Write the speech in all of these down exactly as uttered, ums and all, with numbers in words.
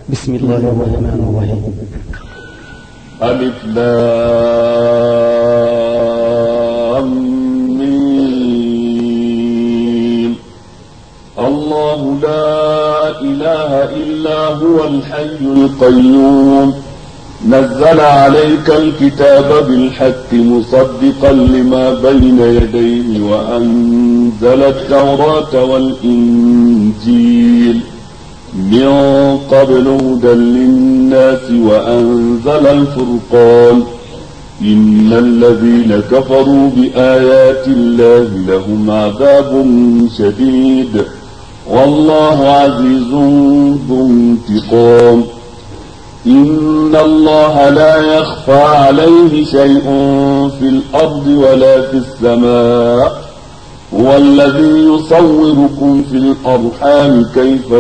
بسم الله الرحمن الرحيم. ألف لام ميم. الله لا إله إلا هو الحي القيوم نزل عليك الكتاب بالحق مصدقا لما بين يديه وأنزل التوراة والإنجيل من قبل هدى للناس وأنزل الفرقان إن الذين كفروا بآيات الله لهم عذاب شديد والله عزيز ذو انتقام. إن الله لا يخفى عليه شيء في الأرض ولا في السماء هو الذي يصوركم في الأرحام كيف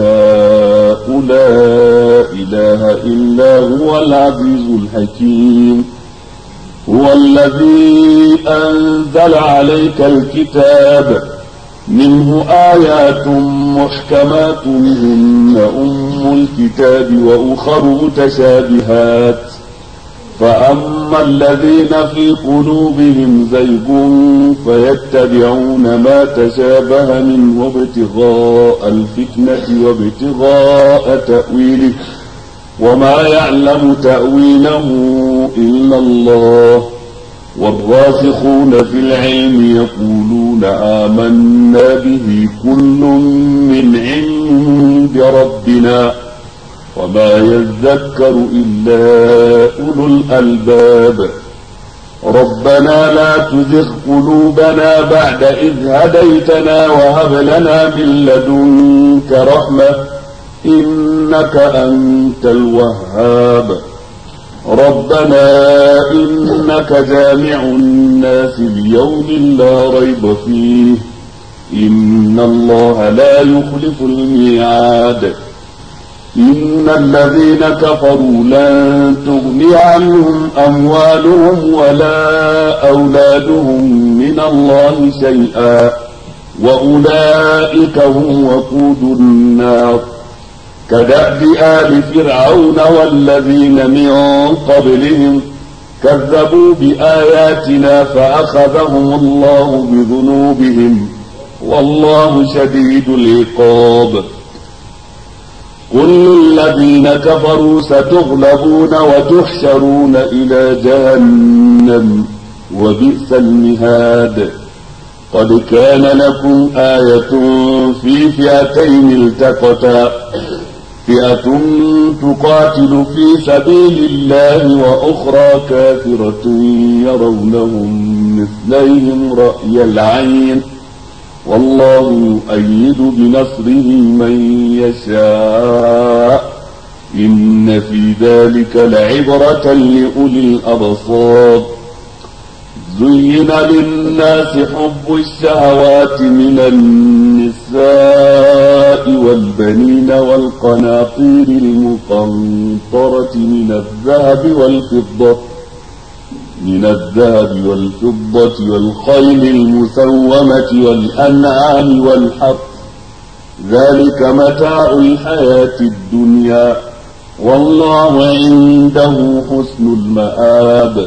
يشاء لا إله إلا هو العزيز الحكيم. هو الذي أنزل عليك الكتاب منه آيات محكمات هن أم الكتاب وأخر متشابهات فأما الذين في قلوبهم زيغ فيتبعون ما تشابه منه ابتغاء الفتنة وابتغاء تأويله وما يعلم تأويله إلا الله والراسخون في العلم يقولون آمنا به كل من عند ربنا وما يذكر إلا أولو الألباب. ربنا لا تزغ قلوبنا بعد إذ هديتنا وهب لنا من لدنك رحمة إنك أنت الوهاب. ربنا إنك جامع الناس ليوم لا ريب فيه إن الله لا يخلف الميعاد. إن الذين كفروا لن تغني عنهم أموالهم ولا أولادهم من الله شيئا وأولئك هم وقود النار كدأب آل فرعون والذين من قبلهم كذبوا بآياتنا فأخذهم الله بذنوبهم والله شديد العقاب. قل للذين كفروا ستغلبون وتحشرون إلى جهنم وبئس المهاد. قد كان لكم آية في فئتين التقتا فئة تقاتل في سبيل الله وأخرى كافرة يرونهم مثليهم رأي العين والله يؤيد بنصره من يشاء إن في ذلك لعبرة لأولي الأبصار. زين للناس حب الشهوات من النساء والبنين والقناطير المقنطرة من الذهب والفضة من الذهب والفضة والخيل المسومة والأنعام والحرث ذلك متاع الحياة الدنيا والله عنده حسن المآب.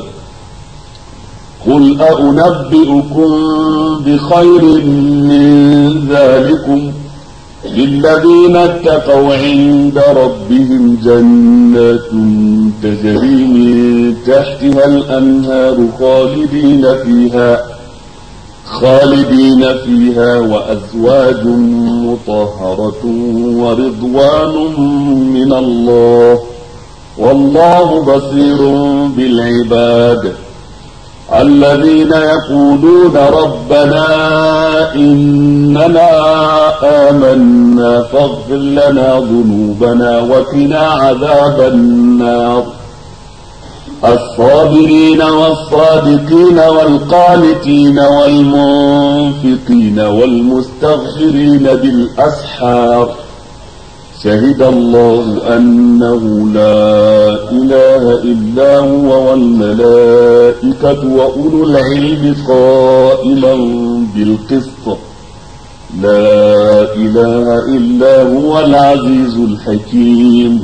قل أنبئكم بخير من ذلكم للذين اتقوا عند ربهم جنات تجري من تحتها الأنهار خالدين فيها خالدين فيها وأزواج مطهرة ورضوان من الله والله بصير بالعباد. الذين يقولون ربنا إننا آمنا فاغفر لنا ذنوبنا وقنا عذاب النار. الصابرين والصادقين والقانتين والمنفقين والمستغفرين بالأسحار شهد الله أنه لا إله إلا هو والملائكة وأولو العلم قائما بالقسط لا إله إلا هو العزيز الحكيم.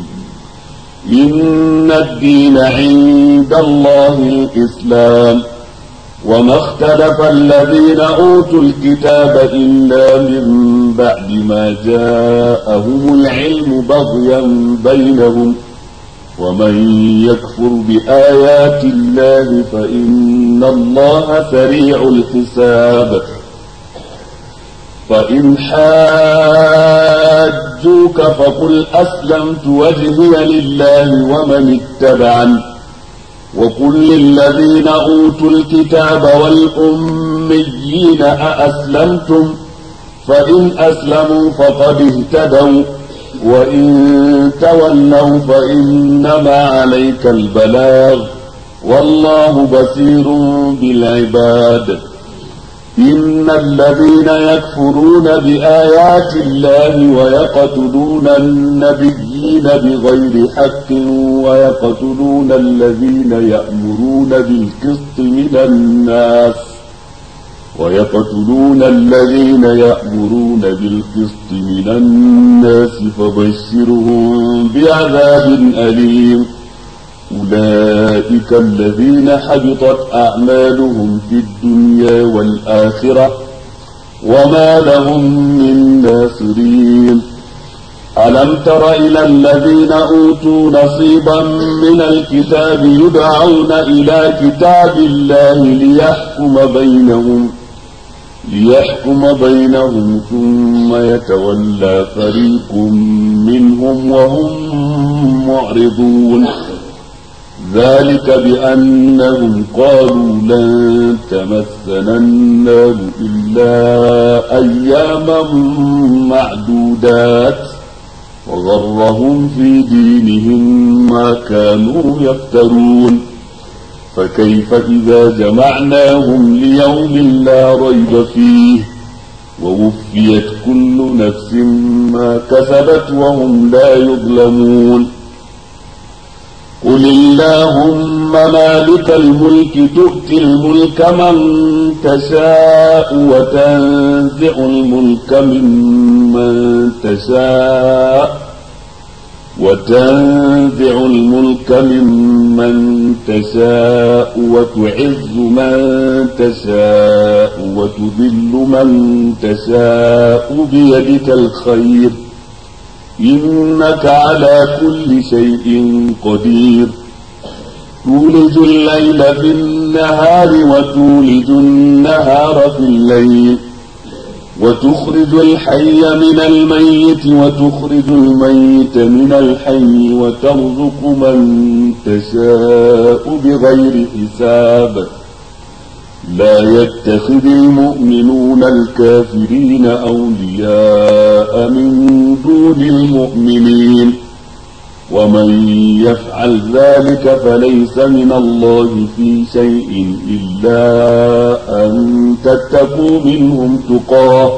إن الدين عند الله الإسلام وما اختلف الذين أوتوا الكتاب إلا من بعد ما جاءهم العلم بغيا بينهم ومن يكفر بآيات الله فإن الله سريع الحساب. فإن حاجوك فقل أسلمت وجهي لله ومن اتبعني وقل للذين أوتوا الكتاب والأميين أأسلمتم فإن أسلموا فقد اهتدوا وإن تولوا فإنما عليك البلاغ والله بصير بالعباد. إن الذين يكفرون بآيات الله ويقتلون النبيين بغير حق ويقتلون الذين يأمرون بالقسط من الناس ويقتلون الذين يأمرون بالقسط من الناس فبشرهم بعذاب أليم. أولئك الذين حبطت أعمالهم في الدنيا والآخرة وما لهم من ناصرين. ألم تر إلى الذين أوتوا نصيبا من الكتاب يدعون إلى كتاب الله ليحكم بينهم ليحكم بينهم ثم يتولى فريق منهم وهم معرضون. ذلك بأنهم قالوا لن تمسنا النار إلا أياما معدودات وغرهم في دينهم ما كانوا يفترون. فكيف إذا جمعناهم ليوم لا ريب فيه ووفيت كل نفس ما كسبت وهم لا يظلمون. قل اللهم مالك الملك تؤتي الملك من تشاء وتنزع الملك ممن تشاء وتنزع الملك ممن تشاء وتعز من تشاء وتذل من تشاء بيدك الخير إنك على كل شيء قدير. تولج الليل في النهار وتولج النهار في الليل وتخرج الحي من الميت وتخرج الميت من الحي وترزق من تشاء بغير حساب. لا يتخذ المؤمنون الكافرين أولياء من دون المؤمنين ومن يفعل ذلك فليس من الله في شيء إلا أن تتقوا منهم تقاه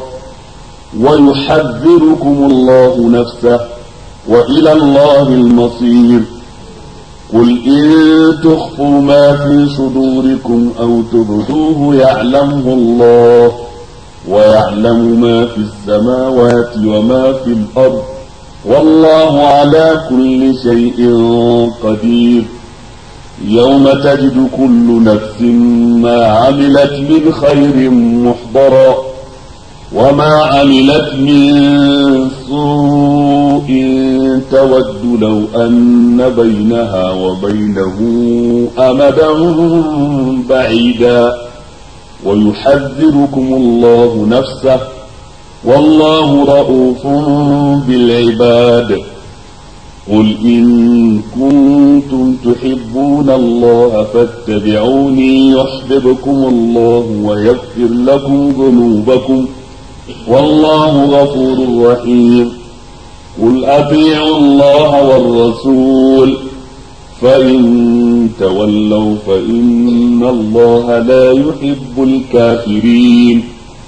ويحذركم الله نفسه وإلى الله المصير. قل إن تخفوا ما في صدوركم أو تبدوه يعلمه الله ويعلم ما في السماوات وما في الأرض والله على كل شيء قدير. يوم تجد كل نفس ما عملت من خير محضرا وما عملت من سوء تود لو أن بينها وبينه أمدا بعيدا ويحذركم الله نفسه والله رؤوف بالعباد. قل إن كنتم تحبون الله فاتبعوني يحببكم الله ويغفر لكم ذنوبكم والله غفور رحيم. قل أطيعوا الله والرسول فإن تولوا فإن الله لا يحب الكافرين.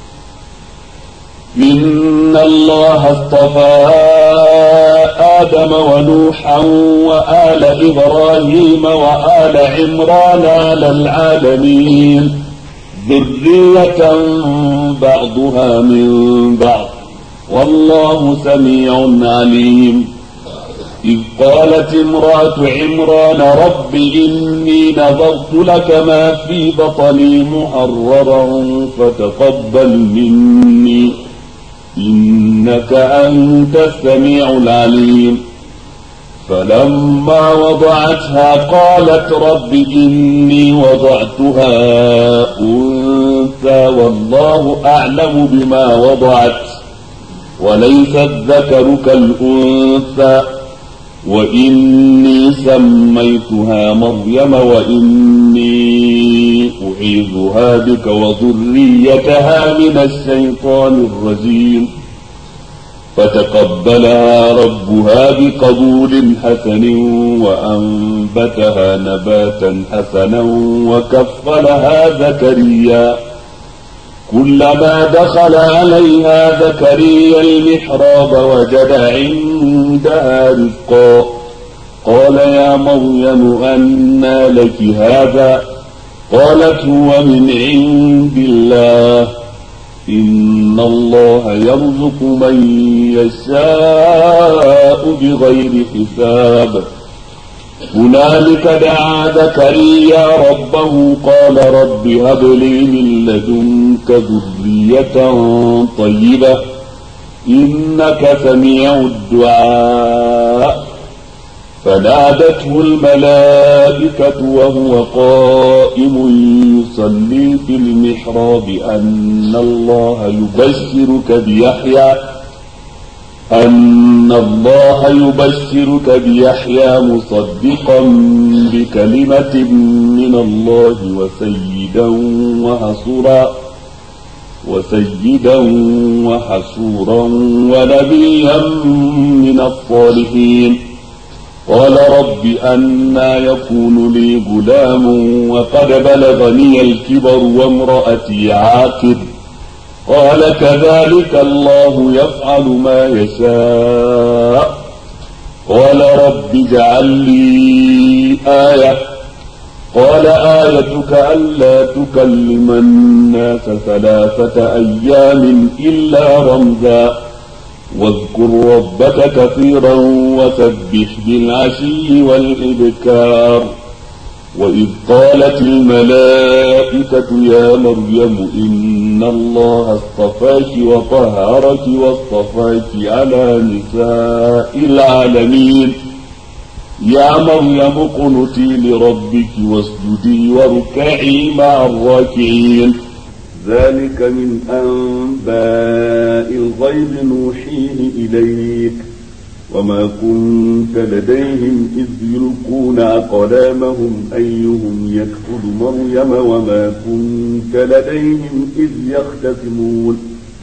إن الله اصطفى آدم ونوحا وآل إبراهيم وآل عمران على العالمين ذرية بعضها من بعض والله سميع عليم. إذ قالت امرأة عمران رب إني نذرت لك ما في بطني محررا فتقبل مني إنك أنت السميع العليم. فلما وضعتها قالت رب إني وضعتها أنثى والله أعلم بما وضعت وليس الذكر كالأنثى وإني سميتها مريم وإني أعيذها بك وذريتها من الشيطان الرجيم. فتقبلها ربها بقبول حسن وأنبتها نباتا حسنا وكفلها زكريا. كلما دخل عليها زكريا المحراب وجد عندها رزقا قال يا مريم أنى لك هذا قالت هو من عند الله إن الله يرزق من يشاء بغير حساب. هنالك دعا زكريا ربه قال رب هب لي من لدنك ذرية طيبة إنك سميع الدعاء. فنادته الملائكة وهو قائم يصلي في المحراب أن الله يبشرك بيحيى أن الله يبشرك بيحيى مصدقا بكلمة من الله وسيدا وحصورا وسيدا وحصورا ونبيا من الصالحين. قال رب أنى يكون لي غلام وقد بلغني الكبر وامرأتي عاقر قال كذلك الله يفعل ما يشاء. قال رب اجعل لي آية قال آيتك ألا تكلم الناس ثلاثة أيام إلا رمزا واذكر ربك كثيرا وسبح بالعشي والإبكار. وإذ قالت الملائكة يا مريم إن الله اصطفاك وطهرك واصطفاك على نساء العالمين يا مريم اقنتي لربك واسجدي واركعي مع الراكعين. ذلك من أنباء الغيب نوحيه إليك وما كنت لديهم إذ يلقون أقلامهم أيهم يكفل مريم وما كنت لديهم إذ يختصمون.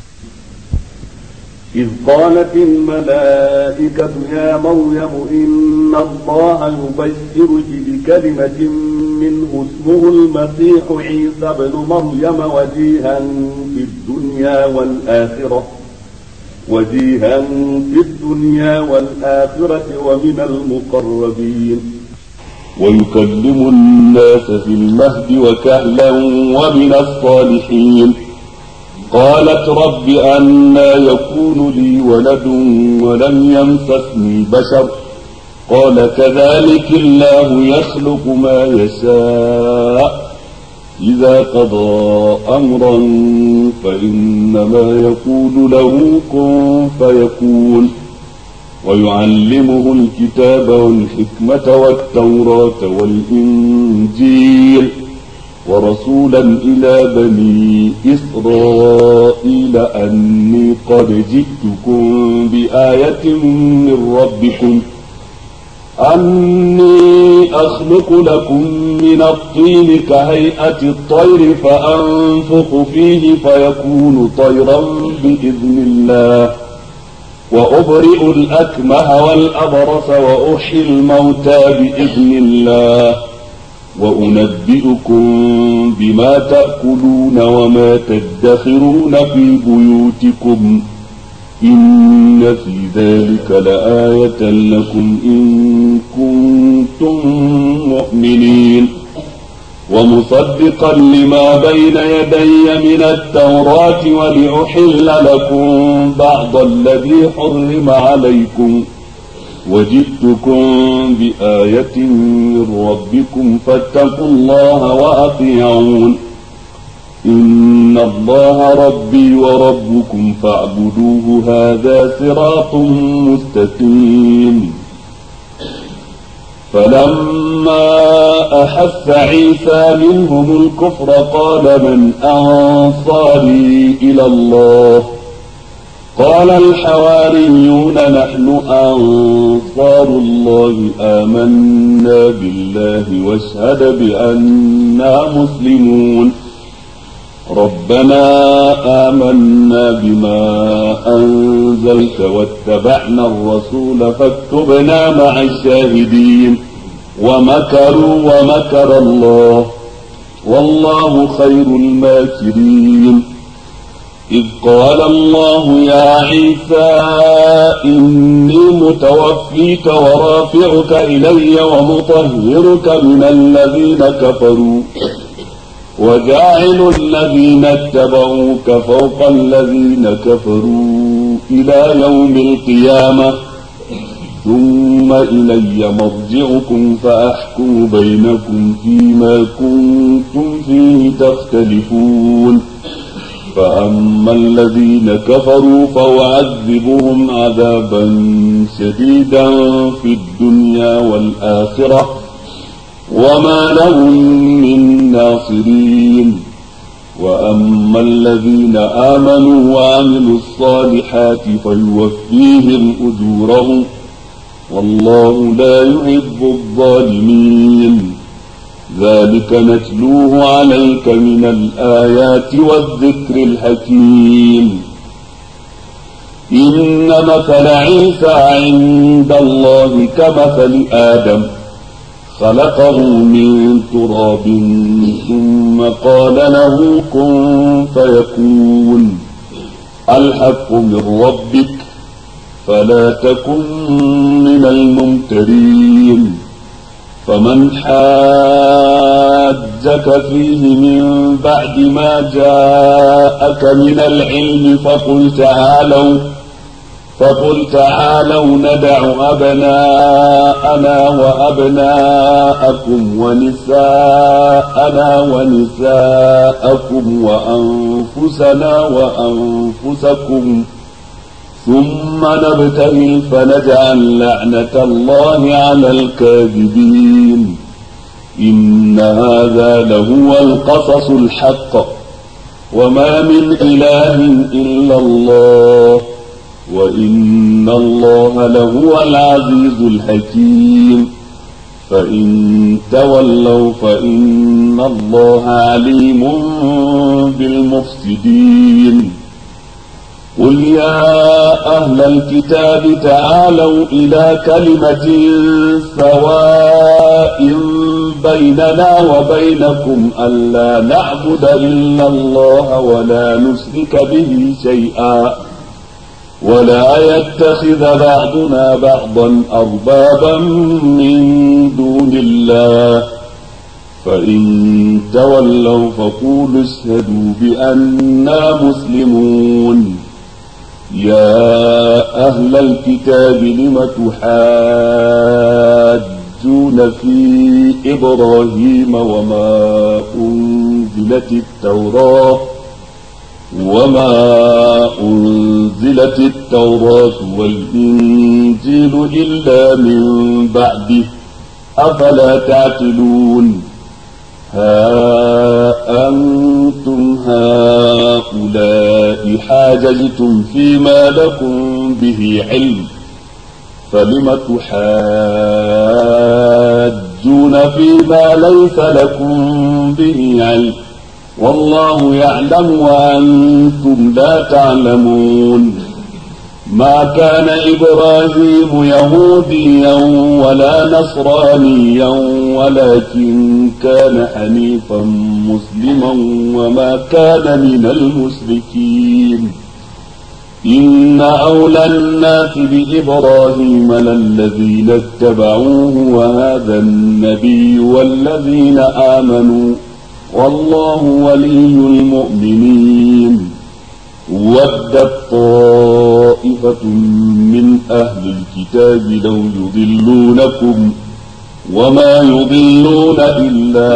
إذ قالت الملائكة يا مريم إن الله يبشرك بكلمة منه اسمه المسيح عيسى ابن مريم وجيها في الدنيا والآخرة وجيها في الدنيا والآخرة ومن المقربين ويكلم الناس في المهد وكهلا ومن الصالحين. قالت رب أنى يكون لي ولد ولم يمسسني بشر قال كذلك الله يخلق ما يشاء إذا قضى أمرا فإنما يقول له كن فيكون. ويعلمه الكتاب والحكمة والتوراة والإنجيل ورسولا إلى بني إسرائيل أني قد جئتكم بآية من ربكم أني أخلق لكم من الطين كهيئة الطير فأنفخ فيه فيكون طيرا بإذن الله وأبرئ الأكمه والأبرص وأحيي الموتى بإذن الله وأنبئكم بما تأكلون وما تدخرون في بيوتكم إن في ذلك لآية لكم إن كنتم مؤمنين. ومصدقا لما بين يدي من التوراة ولأحل لكم بعض الذي حرم عليكم وجئتكم بآية من ربكم فاتقوا الله وأطيعون إن الله ربي وربكم فاعبدوه هذا صراط مستقيم. فلما أحس عيسى منهم الكفر قال من أنصاري إلى الله قال الحواريون نحن أنصار الله آمنا بالله واشهد بأننا مسلمون. ربنا آمنا بما أنزلت واتبعنا الرسول فاكتبنا مع الشاهدين ومكروا ومكر الله والله خير الماكرين. إذ قال الله يا عيسى إني متوفيك ورافعك إلي ومطهرك من الذين كفروا وجاعل الذين اتبعوك فوق الذين كفروا إلى يوم القيامة ثم إلي مرجعكم فأحكم بينكم فيما كنتم فيه تختلفون. فأما الذين كفروا فأعذبهم عذابا شديدا في الدنيا والآخرة وما لهم من ناصرين. وأما الذين آمنوا وعملوا الصالحات فيوفيهم أجورهم والله لا يحب الظالمين. ذلك نتلوه عليك من الآيات والذكر الحكيم. إن مثل عيسى عند الله كمثل آدم خلقه من تراب ثم قال له كن فيكون. الحق من ربك فلا تكن من الممترين. فمن حاجك فيه من بعد ما جاءك من العلم فقل تعالوا فقل تعالوا ندع أبناءنا وأبناءكم ونساءنا ونساءكم وأنفسنا وأنفسكم ثم نبتهل فنجعل لعنة الله على الكاذبين. إن هذا لهو القصص الحق وما من إله إلا الله وإن الله لهو العزيز الحكيم. فإن تولوا فإن الله عليم بالمفسدين. قل يا أهل الكتاب تعالوا إلى كلمة سواء بيننا وبينكم ألا نعبد إلا الله ولا نشرك به شيئا ولا يتخذ بعضنا بعضا أربابا من دون الله. فإن تولوا فقولوا اشهدوا بأننا مسلمون. يا أهل الكتاب لم تحاجون في إبراهيم وما أنزلت التوراة وما أنزلت التوراة والإنجيل إلا من بعده أفلا تعقلون. ها أنتم هؤلاء حاججتم فيما لكم به علم فلم تحاجون فيما ليس لكم به علم والله يعلم وأنتم لا تعلمون. ما كان إبراهيم يهوديا ولا نصرانيا ولكن كان حنيفا مسلما وما كان من المشركين. إن أولى الناس بإبراهيم للذين اتبعوه وهذا النبي والذين آمنوا والله ولي المؤمنين ودت طائفة من أهل الكتاب لو يضلونكم وما يضلون إلا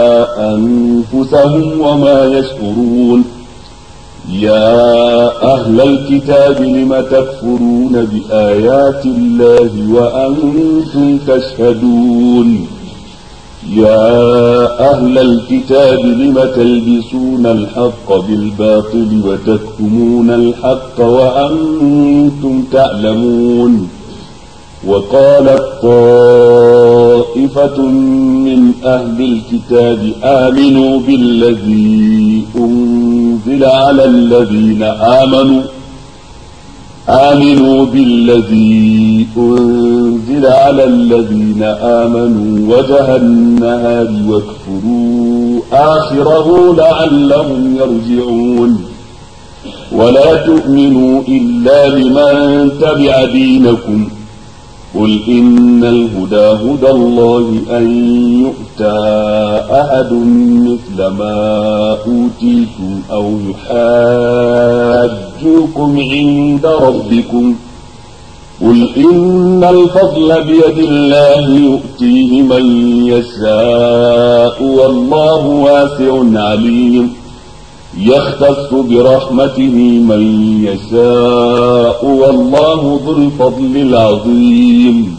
أنفسهم وما يشعرون يا أهل الكتاب لم تكفرون بآيات الله وأنتم تشهدون يا أهل الكتاب لم تلبسون الحق بالباطل وتكتمون الحق وأنتم تعلمون وقالت طائفة من أهل الكتاب آمنوا بالذي أنزل على الذين آمنوا آمنوا بالذي أنزل على الذين آمنوا وجه النهار واكفروا آخره لعلهم يرجعون ولا تؤمنوا إلا لمن تبع دينكم قل إن الهدى هدى الله أن يؤتى أحد مثل ما أوتيتم أو يحاجوكم عند ربكم قل إن الفضل بيد الله يؤتيه من يشاء والله واسع عليم يختص برحمته من يشاء والله ذو الفضل العظيم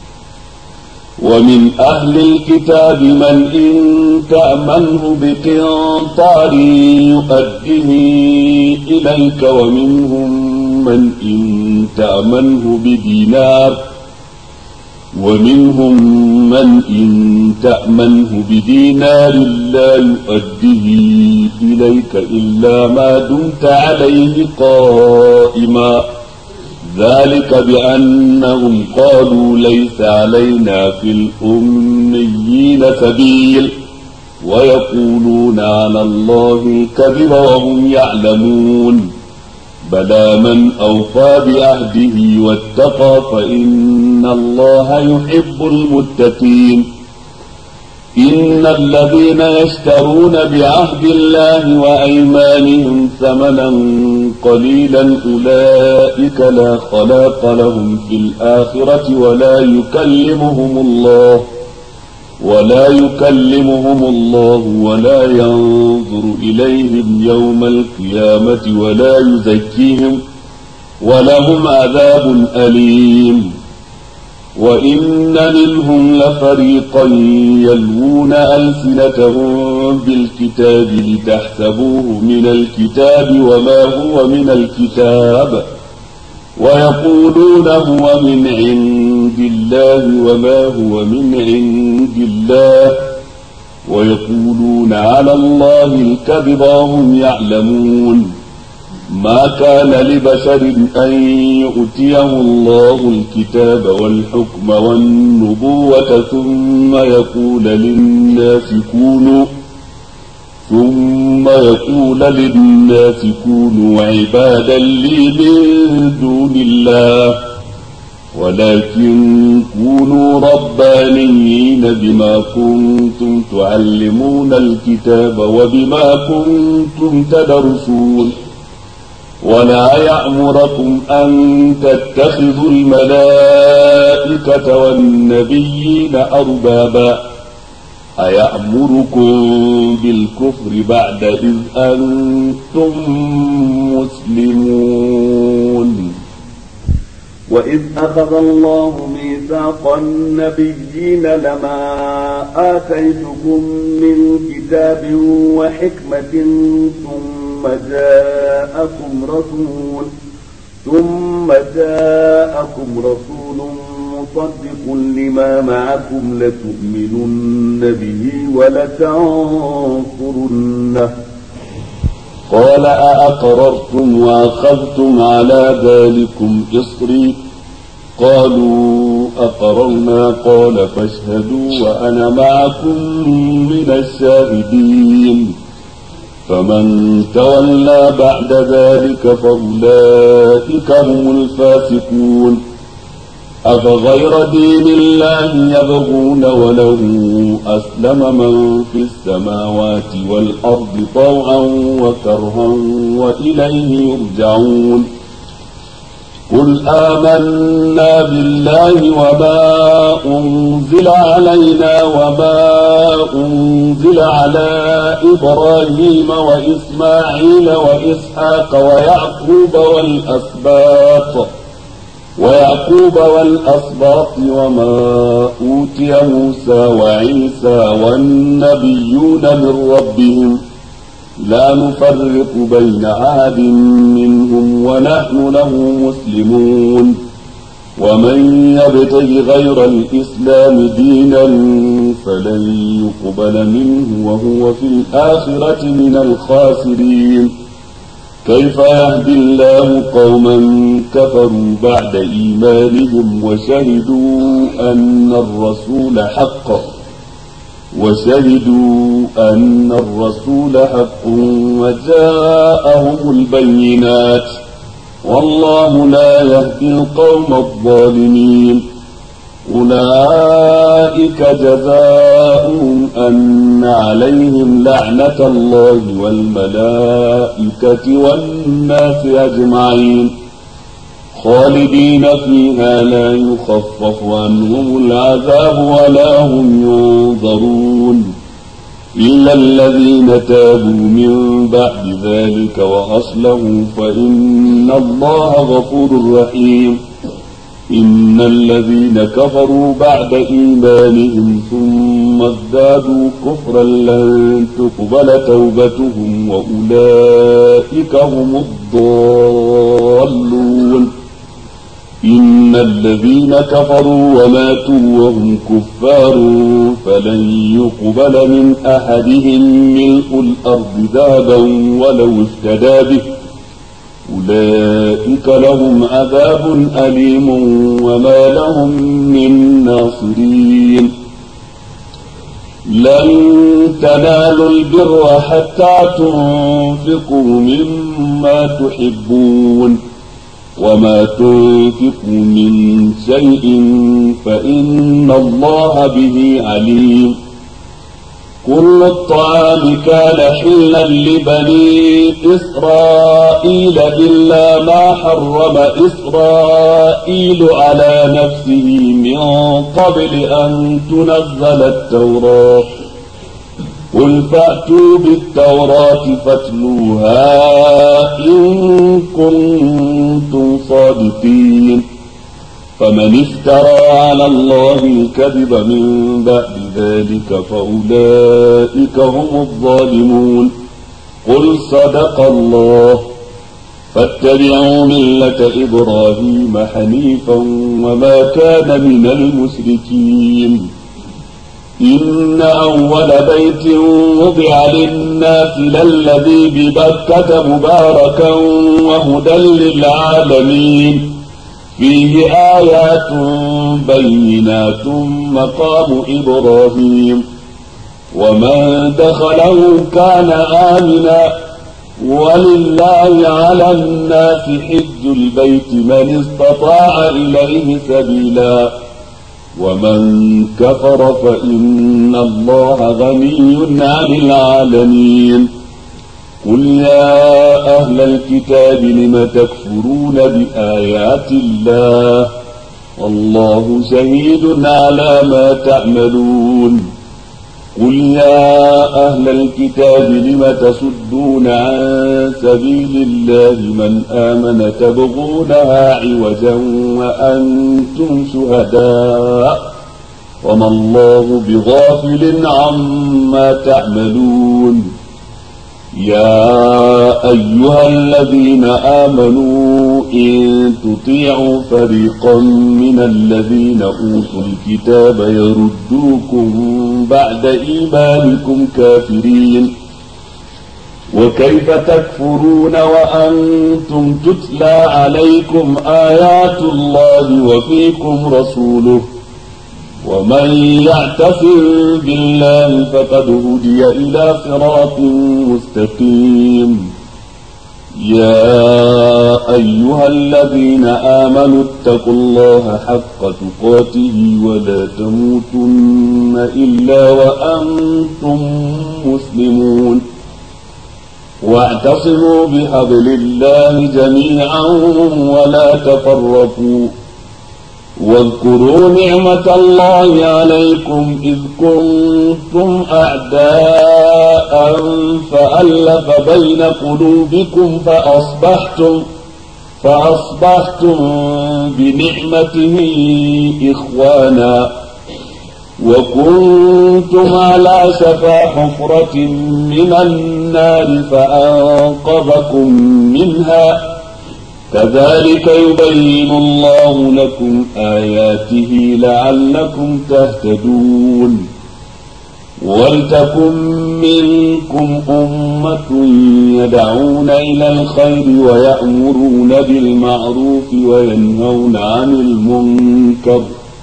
ومن أهل الكتاب من إن تأمنه بقنطار يؤديه إليك ومنهم من إن تأمنه بدينار ومنهم من إن تأمنه بدينار لا يؤديه إليك إلا ما دمت عليه قائما ذلك بأنهم قالوا ليس علينا في الأميين سبيل ويقولون على الله الكذب وهم يعلمون بلى من أوفى بعهده واتقى فإن الله يحب المتقين إن الذين يشترون بعهد الله وأيمانهم ثمنا قليلا أولئك لا خلاق لهم في الآخرة ولا يكلمهم الله ولا يكلمهم الله ولا ينظر إليهم يوم القيامة ولا يزكيهم ولهم عذاب أليم وإن منهم لفريقا يلوون ألسنتهم بالكتاب لتحسبوه من الكتاب وما هو من الكتاب ويقولون هو من عند الله وما هو من عند الله ويقولون على الله الكذب وهم يعلمون ما كان لبشر أن يؤتيه الله الكتاب والحكم والنبوة ثم يقول للناس كونوا ثم يقول للناس كونوا عبادا لي من دون الله ولكن كونوا ربانيين بما كنتم تعلمون الكتاب وبما كنتم تدرسون ولا يأمركم أن تتخذوا الملائكة والنبيين أربابا أيأمركم بالكفر بعد إذ أنتم مسلمون وإذ أخذ الله ميثاق النبيين لما آتيتكم من كتاب وحكمة ثم جاءكم رسول ثم جاءكم رسول مصدق لما معكم لتؤمنن به ولتنصرنه قال أأقررتم وأخذتم على ذلكم إصري قالوا أقررنا قال فاشهدوا وأنا معكم من الشاهدين فمن تولى بعد ذلك فأولئك هم الفاسقون أفغير دين الله يبغون وله أسلم من في السماوات والأرض طوعا وكرها وإليه يرجعون قل آمنا بالله وما أنزل علينا وما أنزل على إبراهيم وإسماعيل وإسحاق ويعقوب والأسباط ويعقوب والأسباط وما أوتي موسى وعيسى والنبيون من ربهم لا نفرق بين أحد منهم ونحن له مسلمون ومن يبتغ غير الإسلام دينا فلن يقبل منه وهو في الآخرة من الخاسرين كيف يهدي الله قوما كفروا بعد إيمانهم وشهدوا أن الرسول حق وشهدوا أن الرسول حق وجاءهم البينات والله لا يهدي القوم الظالمين أولئك جزاؤهم أن عليهم لعنة الله والملائكة والناس أجمعين خالدين فيها لا يخفف عنهم العذاب ولا هم ينظرون إلا الذين تابوا من بعد ذلك وأصلحوا فإن الله غفور رحيم إن الذين كفروا بعد إيمانهم ثم ازدادوا كفرا لن تقبل توبتهم وأولئك هم الضالون إن الذين كفروا وماتوا وهم كفار فلن يقبل من أحدهم ملء الأرض ذهبا ولو افتدى به أولئك لهم عذاب أليم وما لهم من ناصرين لن تنالوا البر حتى تنفقوا مما تحبون وما تنفقوا من شيء فإن الله به عليم كل الطعام كان حلا لبني إسرائيل إلا ما حرم إسرائيل على نفسه من قبل أن تنزل التوراة قل فأتوا بالتوراة فاتلوها إن كنتم صادقين فمن افترى على الله الكذب من بعد ذلك فأولئك هم الظالمون قل صدق الله فاتبعوا ملة إبراهيم حنيفا وما كان من المشركين إن أول بيت وضع للناس للذي ببكة مباركا وهدى للعالمين فيه آيات بينات مقام إبراهيم ومن دخله كان آمنا ولله على الناس حج البيت من استطاع إليه سبيلا ومن كفر فإن الله غني عن العالمين قل يا أهل الكتاب لم تكفرون بآيات الله والله شهيد على ما تعملون قل يا أهل الكتاب لم تصدون عن سبيل الله من آمن تبغونها عوجا وأنتم شهداء وما الله بغافل عما تعملون يا أيها الذين آمنوا إن تطيعوا فريقا من الذين أوتوا الكتاب يردوكم بعد إيمانكم كافرين وكيف تكفرون وأنتم تتلى عليكم آيات الله وفيكم رسوله ومن يعتصم بالله فقد هدي إلى صراط مستقيم. يا أيها الذين آمنوا اتقوا الله حق تقاته ولا تموتن إلا وأنتم مسلمون. واعتصموا بحبل الله جميعا ولا تفرقوا. واذكروا نعمة الله عليكم إذ كنتم أعداء فألف بين قلوبكم فأصبحتم فأصبحتم بنعمته إخوانا وكنتم على شفا حفرة من النار فأنقذكم منها. كذلك يبين الله لكم آياته لعلكم تهتدون. ولتكن منكم أمة يدعون إلى الخير ويأمرون بالمعروف وينهون عن المنكر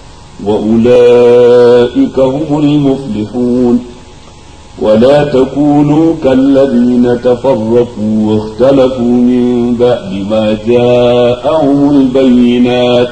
وأولئك هم المفلحون. ولا تكونوا كالذين تفرقوا واختلفوا من بعد ما جاءهم البينات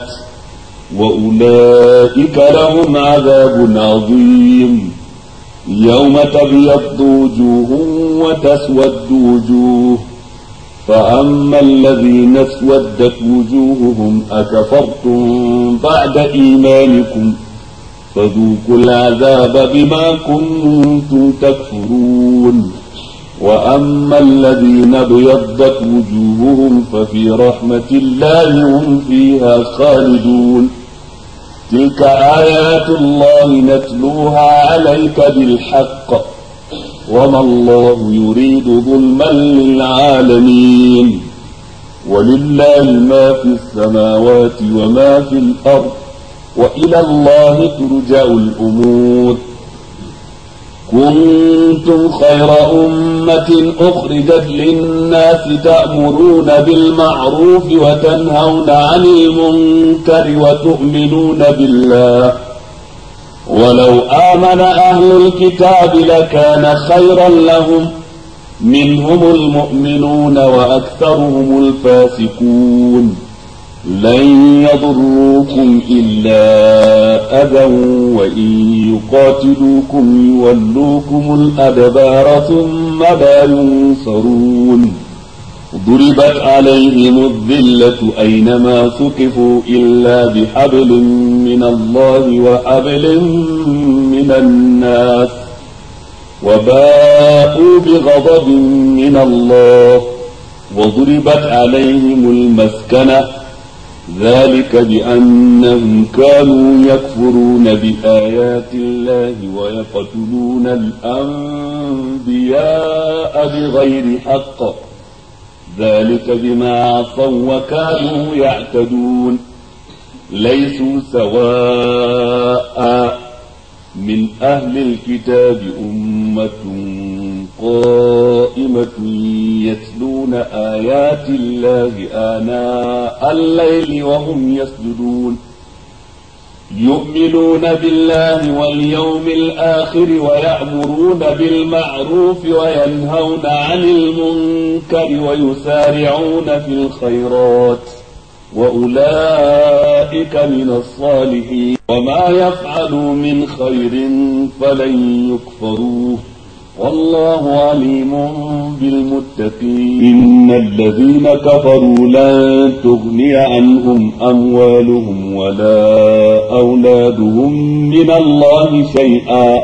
وأولئك لهم عذاب عظيم. يوم تبيض وجوه وتسود وجوه فأما الذين اسودت وجوههم أكفرتم بعد إيمانكم فذوقوا العذاب بما كنتم تكفرون. وأما الذين ابيضت وجوههم ففي رحمة الله هم فيها خالدون. تلك آيات الله نتلوها عليك بالحق وما الله يريد ظلما للعالمين. ولله ما في السماوات وما في الأرض وإلى الله ترجع الأمور. كنتم خير أمة أخرجت للناس تأمرون بالمعروف وتنهون عن المنكر وتؤمنون بالله. ولو آمن أهل الكتاب لكان خيرا لهم منهم المؤمنون وأكثرهم الفاسقون. لن يضروكم إلا أذى وإن يقاتلوكم يولوكم الأدبار ثم لا ينصرون. ضربت عليهم الذلة أينما ثقفوا إلا بحبل من الله وحبل من الناس وباءوا بغضب من الله وضربت عليهم المسكنة ذلك بأنهم كانوا يكفرون بآيات الله ويقتلون الأنبياء بغير حق ذلك بما عصوا وكانوا يعتدون. ليسوا سواء من أهل الكتاب أمة قائمة يتلون آيات الله آناء الليل وهم يسجدون يؤمنون بالله واليوم الآخر ويأمرون بالمعروف وينهون عن المنكر ويسارعون في الخيرات وأولئك من الصالحين. وما يفعلوا من خير فلن يكفروه والله عليم بالمتقين. إن الذين كفروا لن تغني عنهم أموالهم ولا أولادهم من الله شيئا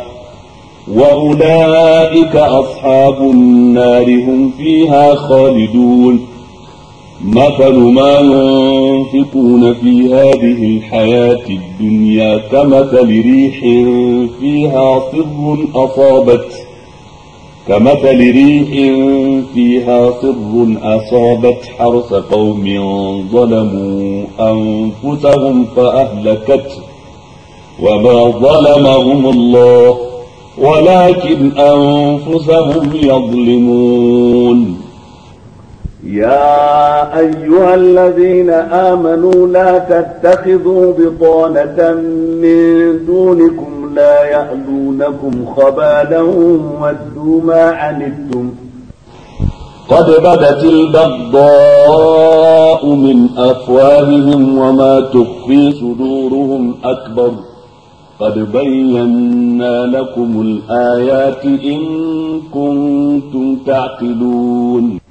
وأولئك أصحاب النار هم فيها خالدون. مثل ما ينفقون في هذه الحياة الدنيا كمثل ريح فيها صر أصابت كمثل ريح فيها صر أصابت حرث قوم ظلموا أنفسهم فأهلكته وما ظلمهم الله ولكن أنفسهم يظلمون. يا أيها الذين آمنوا لا تتخذوا بطانة من دونكم لا يألونكم خبالا ودوا ما عنتم قد بدت البغضاء من أفواههم وما تخفي صدورهم أكبر قد بينا لكم الآيات إن كنتم تعقلون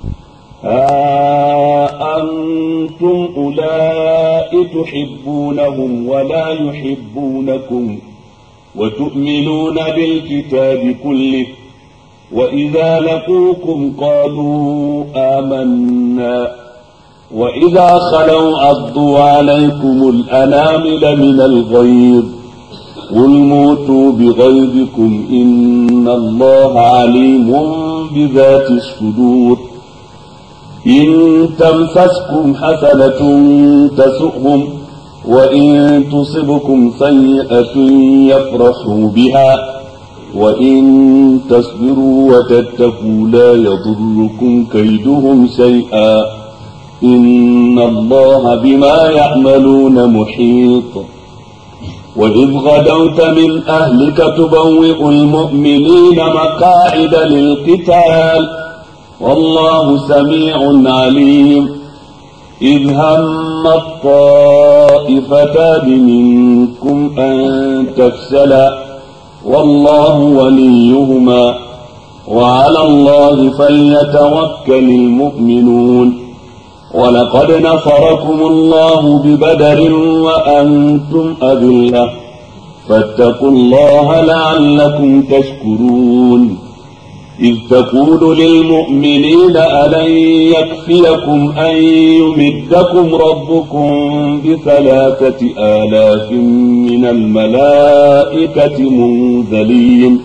ها أنتم أولئك تحبونهم ولا يحبونكم وتؤمنون بالكتاب كله وإذا لقوكم قالوا آمنا وإذا خلوا عضوا عليكم الأنامل من الغيظ قل موتوا بغيظكم إن الله عليم بذات الصدور إن تمسسكم حسنة تسؤهم وإن تصبكم سيئة يفرحوا بها وإن تصبروا وتتقوا لا يضركم كيدهم شيئا إن الله بما يعملون محيط وإذ غدوت من أهلك تبوئ المؤمنين مقاعد للقتال والله سميع عليم إذ هم الطائفتان منكم أن تفشلا والله وليهما وعلى الله فليتوكل المؤمنون ولقد نصركم الله ببدر وأنتم أذلة فاتقوا الله لعلكم تشكرون إذ تقول للمؤمنين ألن يكفيكم أن يمدكم ربكم بثلاثة آلاف من الملائكة منزلين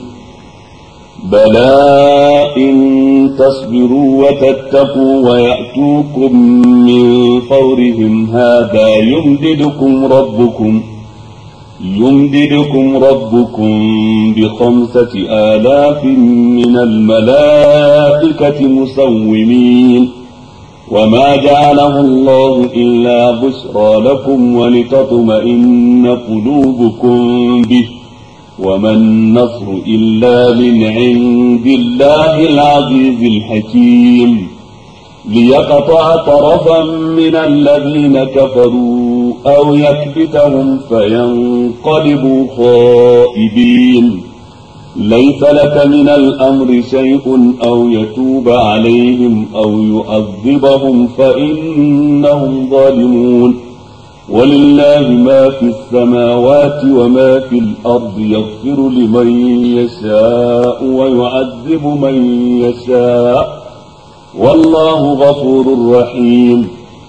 بلى إن تصبروا وتتقوا ويأتوكم من فورهم هذا يمددكم ربكم يمددكم ربكم بخمسة آلاف من الملائكة مسومين وما جعله الله إلا بشرى لكم ولتطمئن قلوبكم به وما النصر إلا من عند الله العزيز الحكيم ليقطع طرفا من الذين كفروا أو يكبتهم فينقلبوا خائبين ليس لك من الأمر شيء أو يتوب عليهم أو يعذبهم فإنهم ظالمون ولله ما في السماوات وما في الأرض يغفر لمن يشاء ويعذب من يشاء والله غفور رحيم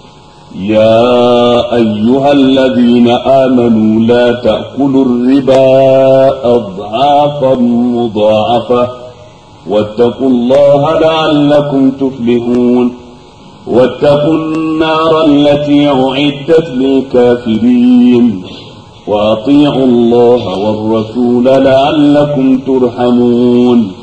يا أيها الذين آمنوا لا تأكلوا الربا أضعافا مضاعفة واتقوا الله لعلكم تفلحون واتقوا النار التي أعدت للكافرين وأطيعوا الله والرسول لعلكم ترحمون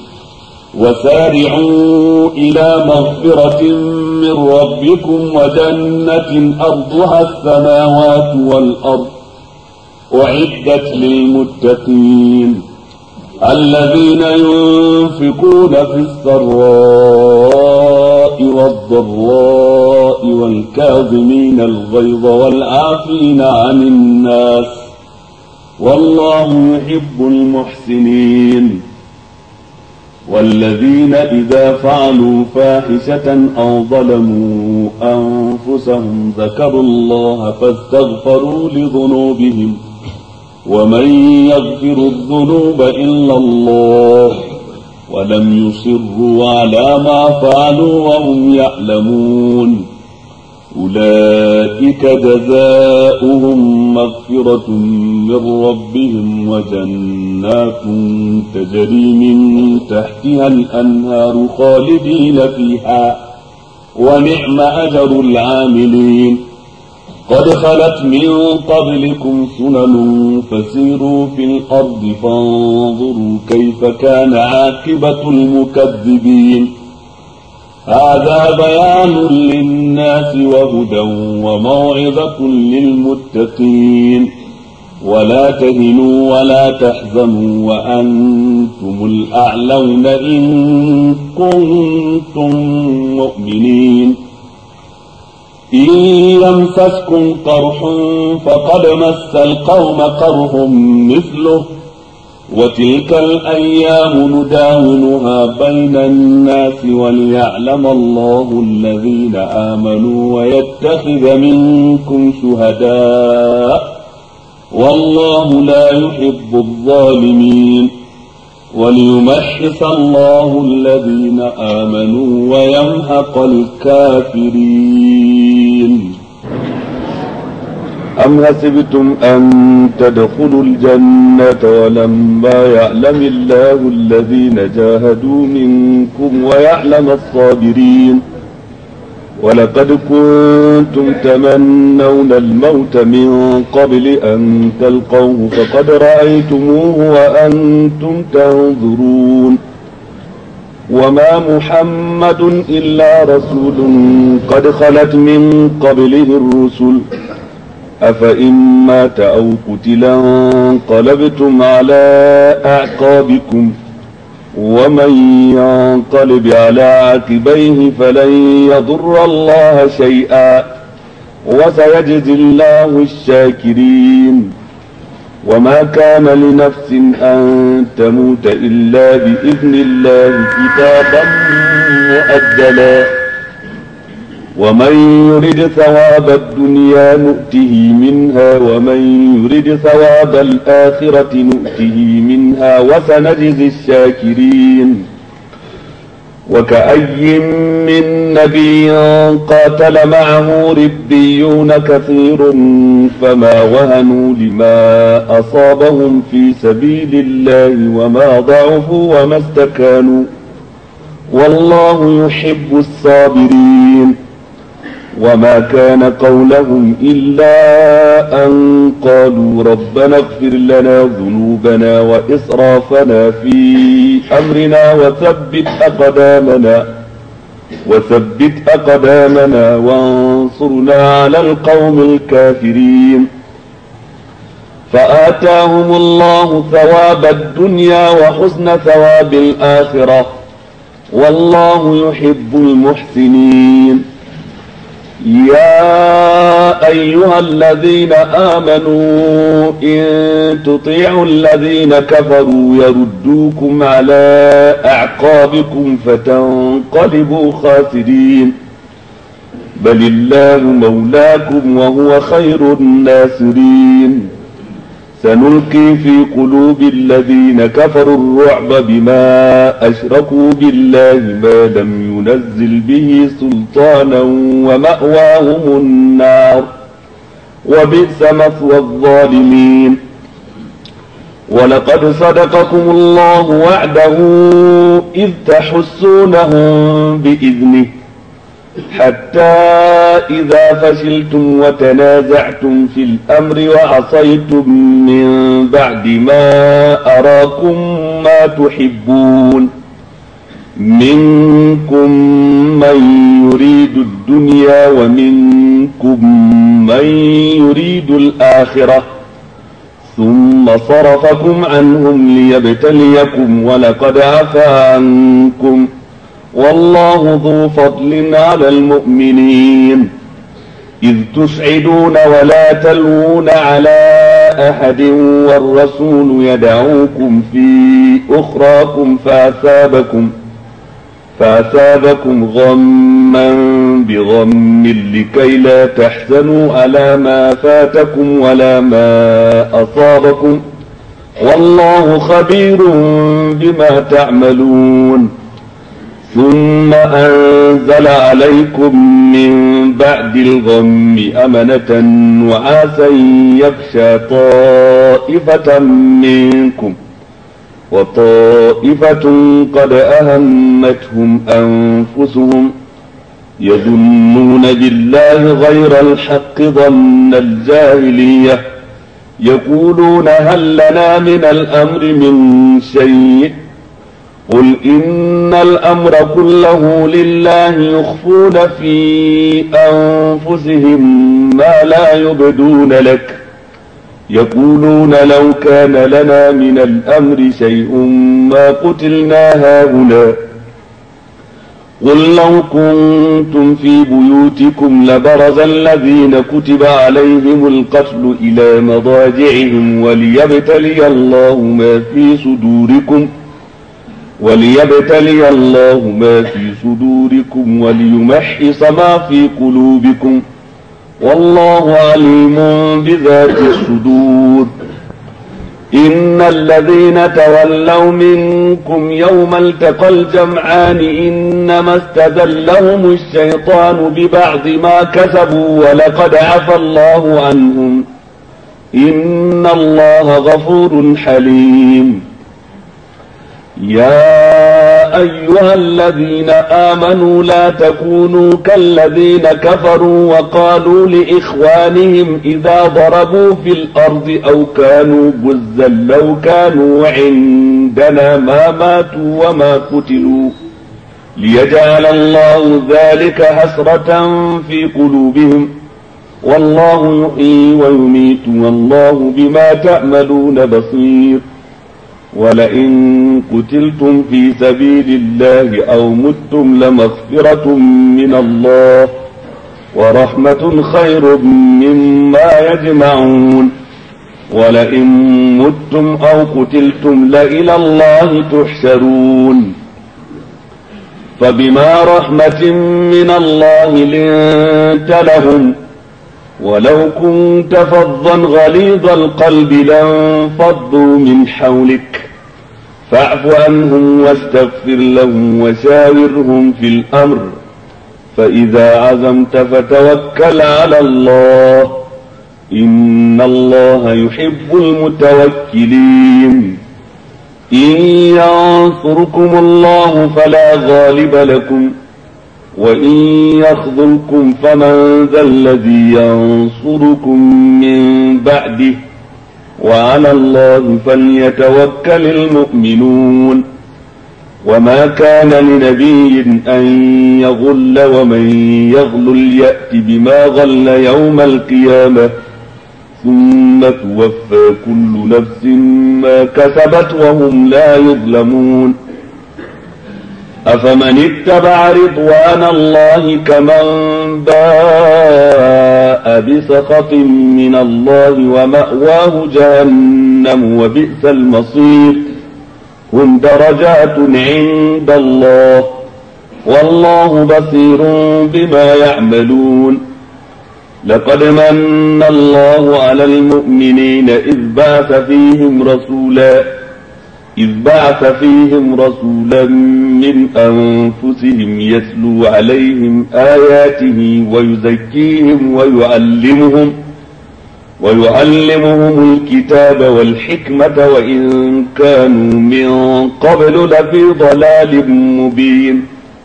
وسارعوا إلى مغفرة من ربكم وجنة أرضها السماوات والأرض أعدت للمتقين الذين ينفقون في السراء والضراء والكاظمين الغيظ والعافين عن الناس والله يحب المحسنين والذين إذا فعلوا فاحشة أو ظلموا أنفسهم ذكروا الله فاستغفروا لذنوبهم ومن يغفر الذنوب إلا الله ولم يصروا على ما فعلوا وهم يعلمون أولئك جزاؤهم مغفرة من ربهم وجنات تجري من تحتها الأنهار خالدين فيها ونعم أجر العاملين قد خلت من قبلكم سنن فسيروا في الأرض فانظروا كيف كان عاقبة المكذبين هذا بيان للناس وهدى وموعظة للمتقين ولا تهنوا ولا تحزنوا وأنتم الأعلون إن كنتم مؤمنين إن يمسسكم قرح فقد مس القوم قرح مثله وتلك الأيام نداولها بين الناس وليعلم الله الذين آمنوا ويتخذ منكم شهداء والله لا يحب الظالمين وليمحص الله الذين آمنوا ويمحق الكافرين. أم حسبتم أن تدخلوا الجنة ولما يعلم الله الذين جاهدوا منكم ويعلم الصابرين ولقد كنتم تمنون الموت من قبل أن تلقوه فقد رأيتموه وأنتم تنظرون وما محمد إلا رسول قد خلت من قبله الرسل أفإن مات أو قتلا انقلبتم على أعقابكم ومن ينقلب على عقبيه فلن يضر الله شيئا وسيجزي الله الشاكرين وما كان لنفس أن تموت إلا بإذن الله كتابا مؤجلا ومن يرد ثواب الدنيا نؤته منها ومن يرد ثواب الآخرة نؤته منها وسنجزي الشاكرين وكأي من نبي قاتل معه ربيون كثير فما وهنوا لما أصابهم في سبيل الله وما ضعفوا وما استكانوا والله يحب الصابرين وما كان قولهم إلا أن قالوا ربنا اغفر لنا ذنوبنا وإسرافنا في أمرنا وثبت أقدامنا وثبت أقدامنا وانصرنا على القوم الكافرين فآتاهم الله ثواب الدنيا وحسن ثواب الآخرة والله يحب المحسنين. يا أيها الذين آمنوا إن تطيعوا الذين كفروا يردوكم على أعقابكم فتنقلبوا خاسرين بل الله مولاكم وهو خير الناصرين سنلقي في قلوب الذين كفروا الرعب بما أشركوا بالله ما لم ينزل به سلطانا ومأواهم النار وبئس مثوى الظالمين ولقد صدقكم الله وعده إذ تحسونهم بإذنه حتى إذا فشلتم وتنازعتم في الأمر وعصيتم من بعد ما أراكم ما تحبون منكم من يريد الدنيا ومنكم من يريد الآخرة ثم صرفكم عنهم ليبتليكم ولقد عفا عنكم والله ذو فضل على المؤمنين إذ تسعدون ولا تلوون على أحد والرسول يدعوكم في أخراكم فأثابكم فأثابكم غما بغم لكي لا تحزنوا على ما فاتكم ولا ما أصابكم والله خبير بما تعملون ثم أنزل عليكم من بعد الغم أمنة نعاسا يغشى طائفة منكم وطائفة قد أهمتهم أنفسهم يظنون بالله غير الحق ظن الجاهلية يقولون هل لنا من الأمر من شيء قل إن الأمر كله لله يخفون في أنفسهم ما لا يبدون لك يقولون لو كان لنا من الأمر شيء ما قتلنا هاهنا قل لو كنتم في بيوتكم لبرز الذين كتب عليهم القتل إلى مضاجعهم وليبتلي الله ما في صدوركم وليبتلي الله ما في صدوركم وليمحص ما في قلوبكم والله عليم بذات الصدور إن الذين تولوا منكم يوم التقى الجمعان إنما استذلهم الشيطان ببعض ما كسبوا ولقد عفى الله عنهم إن الله غفور حليم يا أيها الذين آمنوا لا تكونوا كالذين كفروا وقالوا لإخوانهم إذا ضربوا في الأرض أو كانوا غزا لو كانوا عندنا ما ماتوا وما قتلوا ليجعل الله ذلك حسرة في قلوبهم والله يحيي ويميت والله بما تعملون بصير ولئن قتلتم في سبيل الله أو متم لمغفرة من الله ورحمة خير مما يجمعون ولئن متم أو قتلتم لإلى الله تحشرون فبما رحمة من الله لنت لهم ولو كنت فظا غليظ القلب لانفضوا من حولك فاعف عنهم واستغفر لهم وشاورهم في الأمر فإذا عزمت فتوكل على الله إن الله يحب المتوكلين إن ينصركم الله فلا غالب لكم وإن يخذلكم فمن ذا الذي ينصركم من بعده وعلى الله فليتوكل المؤمنون وما كان لنبي أن يغل ومن يغل يأت بما غل يوم القيامة ثم توفى كل نفس ما كسبت وهم لا يظلمون أفمن اتبع رضوان الله كمن باء بسخط من الله ومأواه جهنم وبئس المصير هم درجات عند الله والله بصير بما يعملون لقد من الله على المؤمنين إذ بعث فيهم رسولا إذ بعث فيهم رسولا من أنفسهم يتلو عليهم آياته ويزكيهم ويعلمهم ويعلمهم الكتاب والحكمة وإن كانوا من قبل لفي ضلال مبين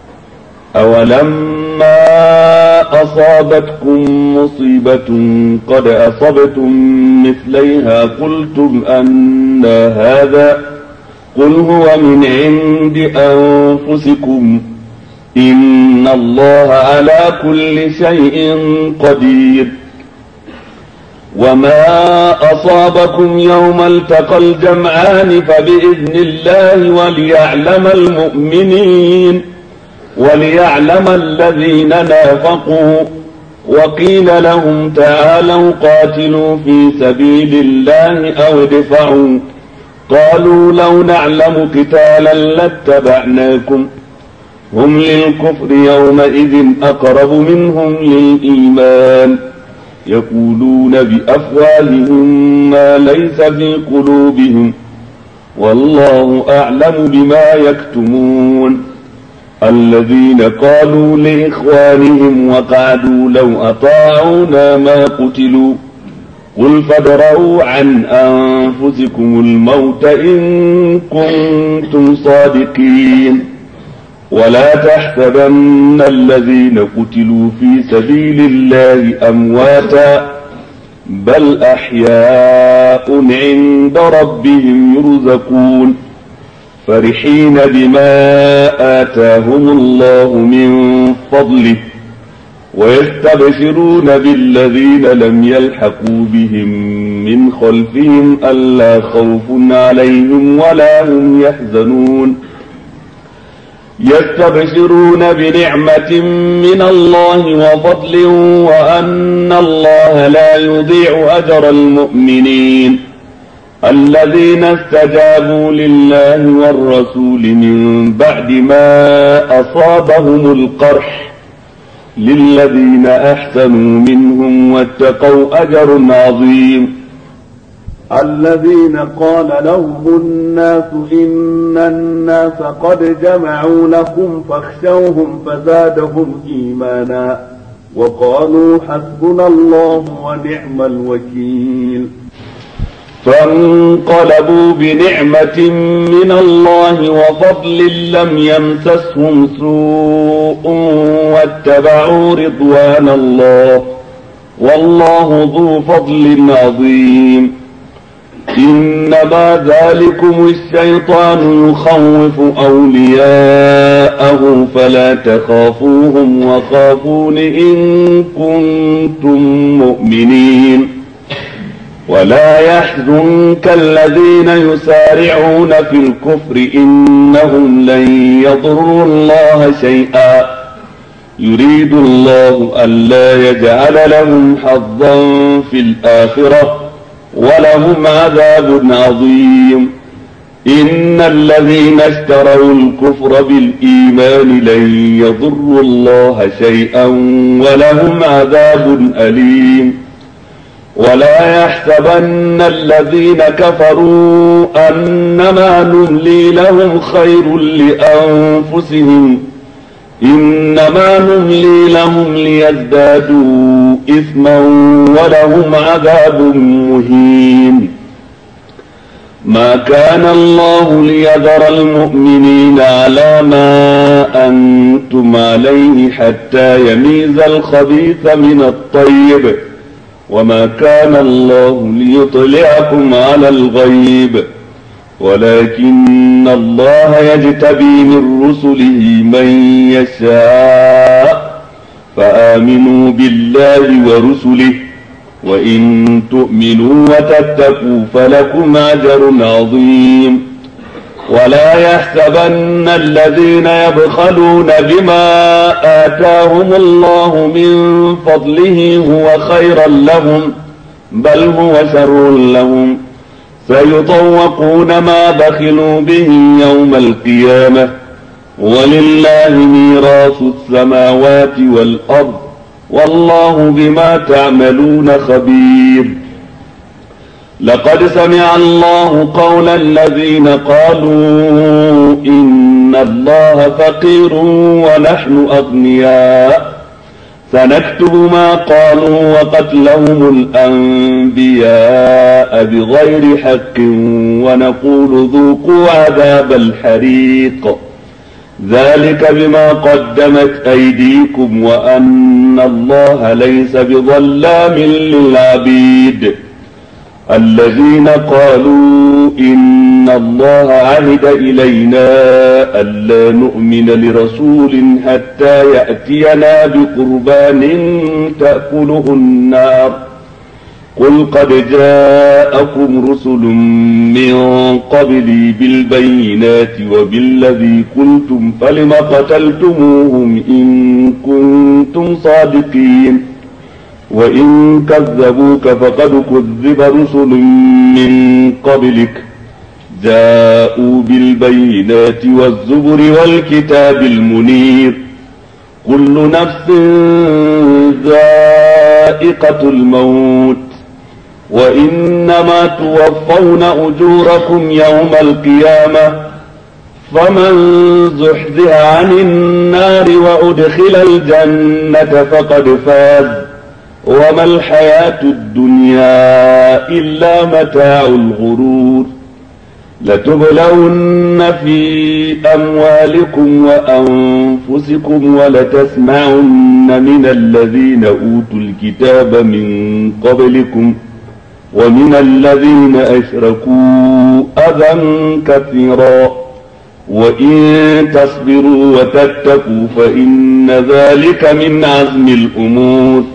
أولما أصابتكم مصيبة قد أصبتم مثليها قلتم أن هذا قل هو من عند أنفسكم إن الله على كل شيء قدير وما أصابكم يوم التقى الجمعان فبإذن الله وليعلم المؤمنين وليعلم الذين نافقوا وقيل لهم تعالوا قاتلوا في سبيل الله أو ادفعوا قالوا لو نعلم قتالا لاتبعناكم هم للكفر يومئذ أقرب منهم للإيمان يقولون بأفواههم ما ليس في قلوبهم والله أعلم بما يكتمون الذين قالوا لإخوانهم وقعدوا لو أطاعونا ما قتلوا قل فادرءوا عن أنفسكم الموت إن كنتم صادقين ولا تحسبن الذين قتلوا في سبيل الله أمواتا بل أحياء عند ربهم يرزقون فرحين بما آتاهم الله من فضله ويستبشرون بالذين لم يلحقوا بهم من خلفهم ألا خوف عليهم ولا هم يحزنون يستبشرون بنعمة من الله وفضل وأن الله لا يضيع أجر المؤمنين الذين استجابوا لله والرسول من بعد ما أصابهم القرح للذين أحسنوا منهم واتقوا أجر عظيم الذين قال لهم الناس إن الناس قد جمعوا لكم فاخشوهم فزادهم إيمانا وقالوا حسبنا الله ونعم الوكيل فانقلبوا بنعمة من الله وفضل لم يمسسهم سوء واتبعوا رضوان الله والله ذو فضل عظيم إنما ذلكم الشيطان يخوف أولياءه فلا تخافوهم وخافون إن كنتم مؤمنين ولا يحزنك الذين يسارعون في الكفر إنهم لن يضروا الله شيئا يريد الله ألا يجعل لهم حظا في الآخرة ولهم عذاب عظيم إن الذين اشتروا الكفر بالإيمان لن يضروا الله شيئا ولهم عذاب أليم ولا يحسبن الذين كفروا أنما نملي لهم خير لأنفسهم إنما نملي لهم ليزدادوا إثما ولهم عذاب مهين ما كان الله ليذر المؤمنين على ما أنتم عليه حتى يميز الخبيث من الطيب وما كان الله ليطلعكم على الغيب ولكن الله يجتبي من رسله من يشاء فآمنوا بالله ورسله وإن تؤمنوا وتتقوا فلكم أجر عظيم ولا يحسبن الذين يبخلون بما آتاهم الله من فضله هو خيرا لهم بل هو شر لهم سيطوقون ما بخلوا به يوم القيامة ولله ميراث السماوات والأرض والله بما تعملون خبير لقد سمع الله قول الذين قالوا إن الله فقير ونحن أغنياء سنكتب ما قالوا وقتلهم الأنبياء بغير حق ونقول ذوقوا عذاب الحريق ذلك بما قدمت أيديكم وأن الله ليس بظلام للعبيد الذين قالوا إن الله عهد إلينا ألا نؤمن لرسول حتى يأتينا بقربان تأكله النار قل قد جاءكم رسل من قبلي بالبينات وبالذي قلتم فلم قتلتموهم إن كنتم صادقين وإن كذبوك فقد كذب رسل من قبلك جاءوا بالبينات والزبر والكتاب المنير كل نفس ذائقة الموت وإنما توفون أجوركم يوم القيامة فمن زحزح عن النار وأدخل الجنة فقد فاز وما الحياة الدنيا إلا متاع الغرور لتبلون في أموالكم وأنفسكم ولتسمعن من الذين أوتوا الكتاب من قبلكم ومن الذين أشركوا أذى كثيرا وإن تصبروا وتتقوا فإن ذلك من عزم الأمور.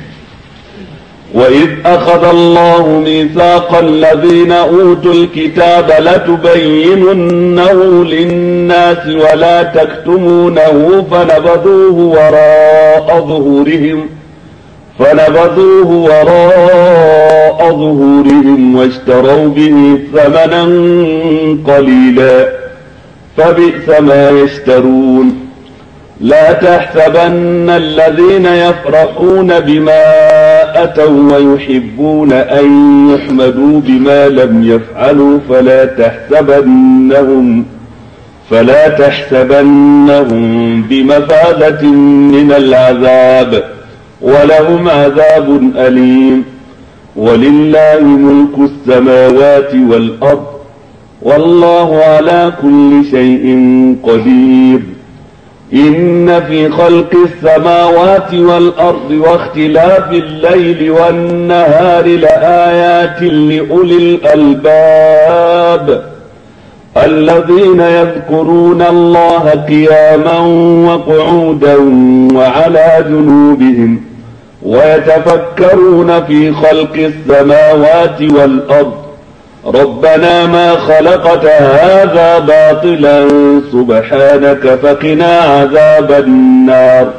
وإذ أخذ الله ميثاق الذين أوتوا الكتاب لتبيننه للناس ولا تكتمونه فنبذوه وراء ظهورهم فنبذوه وراء ظهورهم واشتروا به ثمنا قليلا فبئس ما يشترون. لا تحسبن الذين يفرحون بما أتوا ويحبون أن يحمدوا بما لم يفعلوا فلا تحسبنهم فلا تحسبنهم بمفازة من العذاب ولهم عذاب أليم. ولله ملك السماوات والأرض والله على كل شيء قدير. إن في خلق السماوات والأرض واختلاف الليل والنهار لآيات لأولي الألباب الذين يذكرون الله قياما وقعودا وعلى جنوبهم ويتفكرون في خلق السماوات والأرض ربنا ما خلقت هذا باطلا سبحانك فقنا عذاب النار.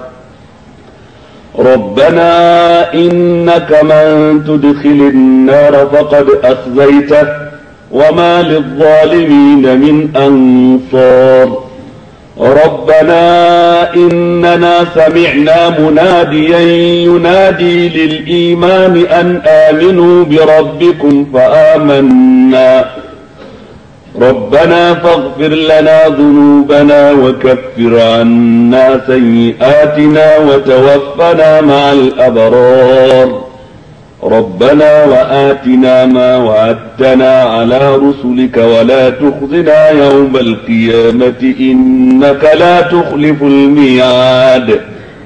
ربنا إنك من تدخل النار فقد أخزيته وما للظالمين من أنصار. ربنا إننا سمعنا مناديا ينادي للإيمان أن آمنوا بربكم فآمنا ربنا فاغفر لنا ذنوبنا وكفر عنا سيئاتنا وتوفنا مع الأبرار. ربنا وآتنا ما وعدتنا على رسلك ولا تخزنا يوم القيامة إنك لا تخلف الميعاد.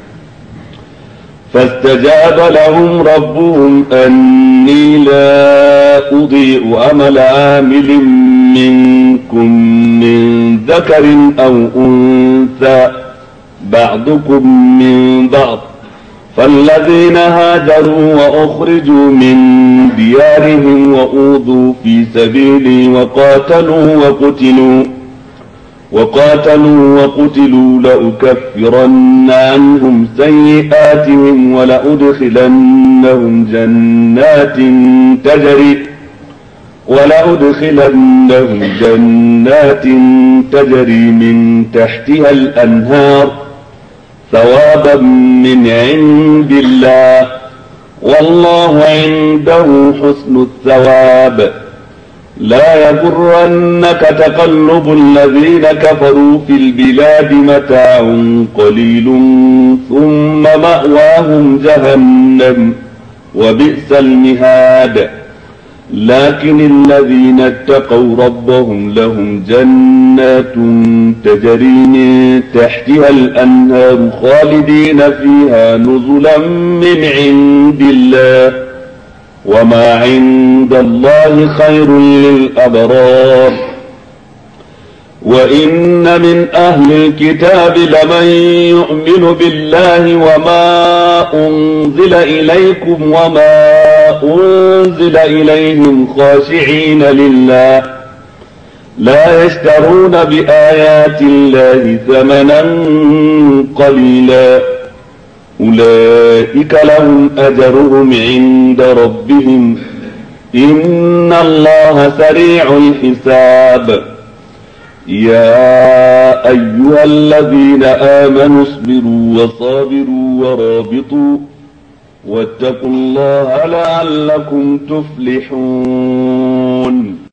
فاستجاب لهم ربهم أني لا أضيع عمل عامل منكم من ذكر أو أنثى بعضكم من بعض فالذين هاجروا وأخرجوا من ديارهم وأوذوا في سبيلي وقاتلوا وقتلوا وقاتلوا وقتلوا لأكفرن عنهم سيئاتهم ولأدخلنهم جنات تجري ولأدخلنهم جنات تجري من تحتها الأنهار ثوابا من عند الله والله عنده حسن الثواب. لا يغرنك تقلب الذين كفروا في البلاد متاع قليل ثم مأواهم جهنم وبئس المهاد. لكن الذين اتقوا ربهم لهم جنات تجري من تحتها الأنهار خالدين فيها نزلا من عند الله وما عند الله خير للأبرار. وإن من أهل الكتاب لمن يؤمن بالله وما أنزل إليكم وما أنزل إليهم خاشعين لله لا يشترون بآيات الله ثمنا قليلا أولئك لهم أجرهم عند ربهم إن الله سريع الحساب. يا أيها الذين آمنوا اصبروا وصابروا ورابطوا واتقوا الله لعلكم تفلحون.